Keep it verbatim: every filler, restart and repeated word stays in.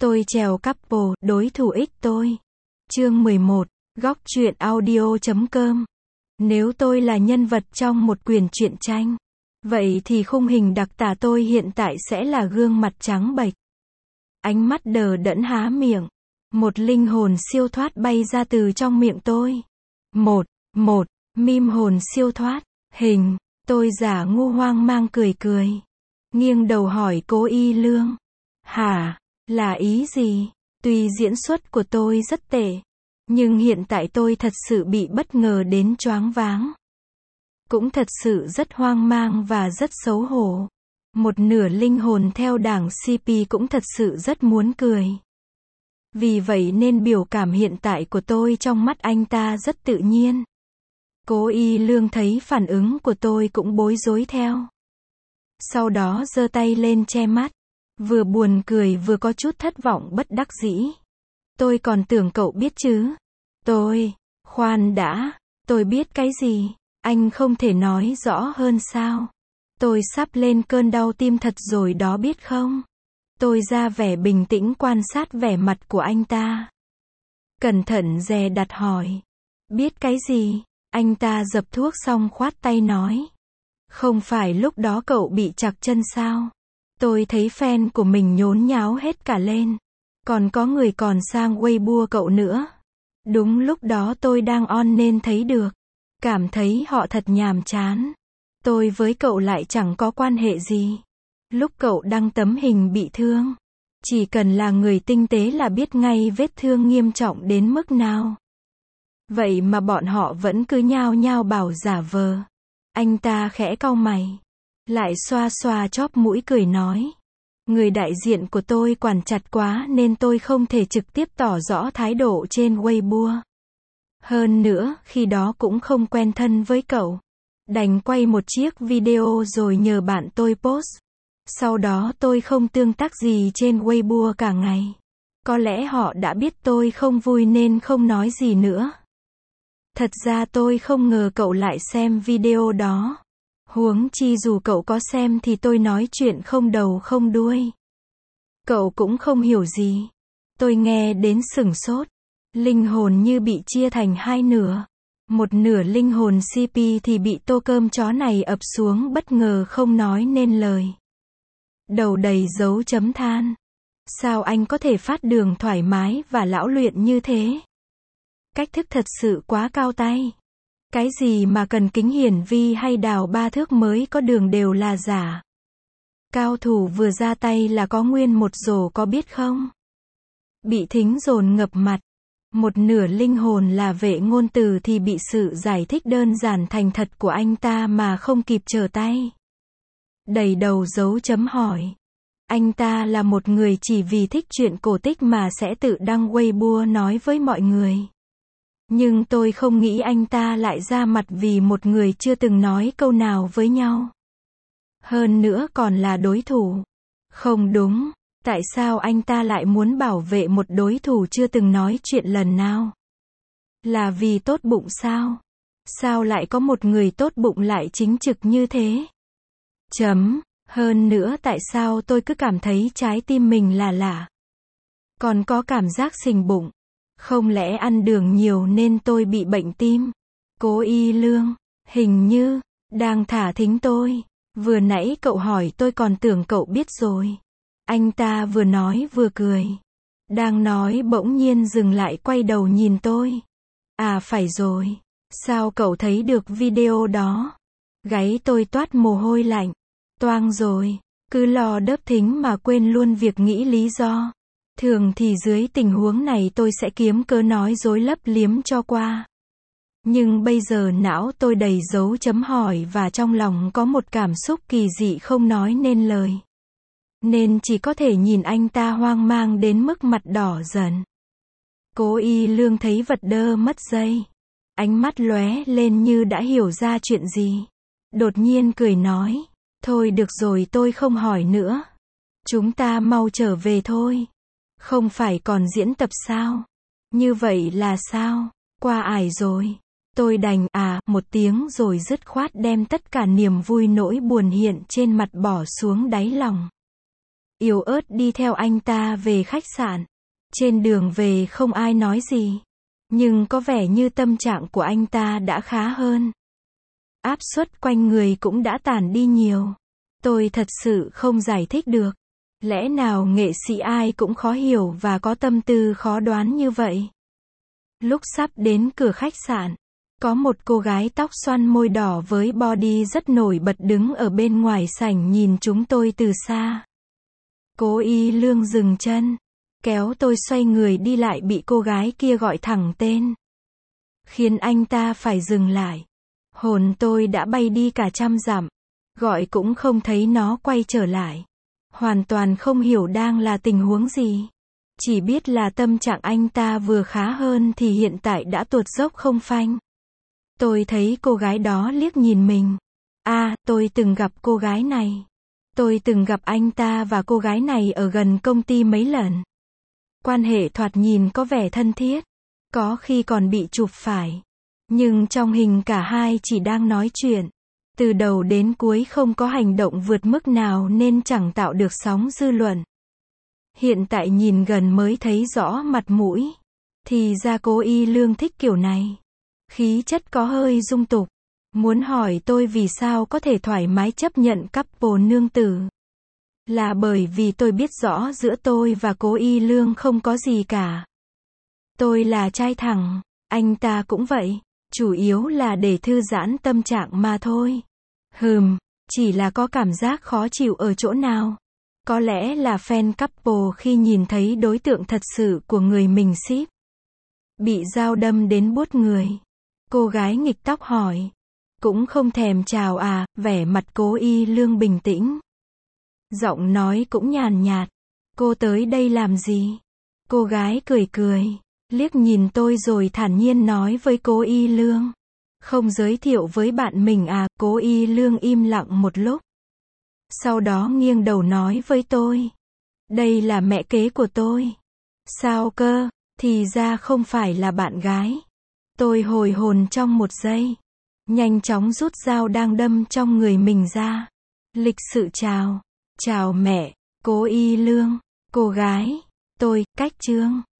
Tôi trèo couple, đối thủ ích tôi. Chương mười một, góc truyện audio chấm com. Nếu tôi là nhân vật trong một quyển truyện tranh, vậy thì khung hình đặc tả tôi hiện tại sẽ là gương mặt trắng bệch, ánh mắt đờ đẫn há miệng. Một linh hồn siêu thoát bay ra từ trong miệng tôi. Một, một, meme hồn siêu thoát, hình, tôi giả ngu hoang mang cười cười. Nghiêng đầu hỏi Cố Y Lương. Hả, là ý gì? Tuy diễn xuất của tôi rất tệ, nhưng hiện tại tôi thật sự bị bất ngờ đến choáng váng. Cũng thật sự rất hoang mang và rất xấu hổ. Một nửa linh hồn theo đảng xê pê cũng thật sự rất muốn cười. Vì vậy nên biểu cảm hiện tại của tôi trong mắt anh ta rất tự nhiên. Cố Y Lương thấy phản ứng của tôi cũng bối rối theo. Sau đó giơ tay lên che mắt, vừa buồn cười vừa có chút thất vọng bất đắc dĩ. Tôi còn tưởng cậu biết chứ. Tôi, khoan đã, tôi biết cái gì, anh không thể nói rõ hơn sao? Tôi sắp lên cơn đau tim thật rồi đó biết không? Tôi ra vẻ bình tĩnh quan sát vẻ mặt của anh ta. Cẩn thận dè đặt hỏi. Biết cái gì? Anh ta dập thuốc xong khoát tay nói. Không phải lúc đó cậu bị trặc chân sao? Tôi thấy fan của mình nhốn nháo hết cả lên. Còn có người còn sang Weibo cậu nữa. Đúng lúc đó tôi đang on nên thấy được. Cảm thấy họ thật nhàm chán. Tôi với cậu lại chẳng có quan hệ gì. Lúc cậu đăng tấm hình bị thương, chỉ cần là người tinh tế là biết ngay vết thương nghiêm trọng đến mức nào. Vậy mà bọn họ vẫn cứ nhao nhao bảo giả vờ. Anh ta khẽ cau mày, lại xoa xoa chóp mũi cười nói. Người đại diện của tôi quản chặt quá nên tôi không thể trực tiếp tỏ rõ thái độ trên Weibo. Hơn nữa, khi đó cũng không quen thân với cậu. Đành quay một chiếc video rồi nhờ bạn tôi post. Sau đó tôi không tương tác gì trên Weibo cả ngày. Có lẽ họ đã biết tôi không vui nên không nói gì nữa. Thật ra tôi không ngờ cậu lại xem video đó. Huống chi dù cậu có xem thì tôi nói chuyện không đầu không đuôi. Cậu cũng không hiểu gì. Tôi nghe đến sửng sốt. Linh hồn như bị chia thành hai nửa. Một nửa linh hồn xê pê thì bị tô cơm chó này ập xuống bất ngờ không nói nên lời. Đầu đầy dấu chấm than. Sao anh có thể phát đường thoải mái và lão luyện như thế? Cách thức thật sự quá cao tay. Cái gì mà cần kính hiển vi hay đào ba thước mới có đường đều là giả. Cao thủ vừa ra tay là có nguyên một rổ có biết không? Bị thính dồn ngập mặt. Một nửa linh hồn là vệ ngôn từ thì bị sự giải thích đơn giản thành thật của anh ta mà không kịp trở tay. Đầy đầu dấu chấm hỏi. Anh ta là một người chỉ vì thích chuyện cổ tích mà sẽ tự đăng Weibo nói với mọi người. Nhưng tôi không nghĩ anh ta lại ra mặt vì một người chưa từng nói câu nào với nhau. Hơn nữa còn là đối thủ. Không đúng, tại sao anh ta lại muốn bảo vệ một đối thủ chưa từng nói chuyện lần nào? Là vì tốt bụng sao? Sao lại có một người tốt bụng lại chính trực như thế? Chấm, hơn nữa tại sao tôi cứ cảm thấy trái tim mình là lạ? Còn có cảm giác xình bụng. Không lẽ ăn đường nhiều nên tôi bị bệnh tim? Cố Y Lương, hình như, đang thả thính tôi. Vừa nãy cậu hỏi tôi còn tưởng cậu biết rồi. Anh ta vừa nói vừa cười. Đang nói bỗng nhiên dừng lại quay đầu nhìn tôi. À phải rồi, sao cậu thấy được video đó? Gáy tôi toát mồ hôi lạnh. Toang rồi, cứ lo đớp thính mà quên luôn việc nghĩ lý do. Thường thì dưới tình huống này tôi sẽ kiếm cớ nói dối lấp liếm cho qua. Nhưng bây giờ não tôi đầy dấu chấm hỏi và trong lòng có một cảm xúc kỳ dị không nói nên lời. Nên chỉ có thể nhìn anh ta hoang mang đến mức mặt đỏ dần. Cố Y Lương thấy vật đơ mất dây. Ánh mắt lóe lên như đã hiểu ra chuyện gì. Đột nhiên cười nói. Thôi được rồi tôi không hỏi nữa. Chúng ta mau trở về thôi. Không phải còn diễn tập sao? Như vậy là sao? Qua ải rồi. Tôi đành à một tiếng rồi dứt khoát đem tất cả niềm vui nỗi buồn hiện trên mặt bỏ xuống đáy lòng. yếu ớt đi theo anh ta về khách sạn. Trên đường về không ai nói gì. Nhưng có vẻ như tâm trạng của anh ta đã khá hơn. Áp suất quanh người cũng đã tản đi nhiều. Tôi thật sự không giải thích được. Lẽ nào nghệ sĩ ai cũng khó hiểu và có tâm tư khó đoán như vậy? Lúc sắp đến cửa khách sạn, có một cô gái tóc xoăn môi đỏ với body rất nổi bật đứng ở bên ngoài sảnh nhìn chúng tôi từ xa. Cố Y Lương dừng chân, kéo tôi xoay người đi lại bị cô gái kia gọi thẳng tên. Khiến anh ta phải dừng lại. Hồn tôi đã bay đi cả trăm dặm. Gọi cũng không thấy nó quay trở lại. Hoàn toàn không hiểu đang là tình huống gì. Chỉ biết là tâm trạng anh ta vừa khá hơn thì hiện tại đã tuột dốc không phanh. Tôi thấy cô gái đó liếc nhìn mình. À, tôi từng gặp cô gái này. Tôi từng gặp anh ta và cô gái này ở gần công ty mấy lần. Quan hệ thoạt nhìn có vẻ thân thiết. Có khi còn bị chụp phải. Nhưng trong hình cả hai chỉ đang nói chuyện. Từ đầu đến cuối không có hành động vượt mức nào nên chẳng tạo được sóng dư luận. Hiện tại nhìn gần mới thấy rõ mặt mũi. Thì ra Cố Y Lương thích kiểu này. Khí chất có hơi dung tục. Muốn hỏi tôi vì sao có thể thoải mái chấp nhận couple nương tử. Là bởi vì tôi biết rõ giữa tôi và Cố Y Lương không có gì cả. Tôi là trai thẳng, anh ta cũng vậy. Chủ yếu là để thư giãn tâm trạng mà thôi. Hừm, chỉ là có cảm giác khó chịu ở chỗ nào. Có lẽ là fan couple khi nhìn thấy đối tượng thật sự của người mình ship. Bị dao đâm đến buốt người. Cô gái nghịch tóc hỏi. Cũng không thèm chào à, vẻ mặt Cố Y Lương bình tĩnh. Giọng nói cũng nhàn nhạt. Cô tới đây làm gì? Cô gái cười cười, liếc nhìn tôi rồi thản nhiên nói với Cố Y Lương. Không giới thiệu với bạn mình à? Cố Y Lương im lặng một lúc. Sau đó nghiêng đầu nói với tôi. Đây là mẹ kế của tôi. Sao cơ? Thì ra không phải là bạn gái. Tôi hồi hồn trong một giây. Nhanh chóng rút dao đang đâm trong người mình ra. Lịch sự chào. Chào mẹ. Cố Y Lương. Cô gái. Tôi, Cách Trương.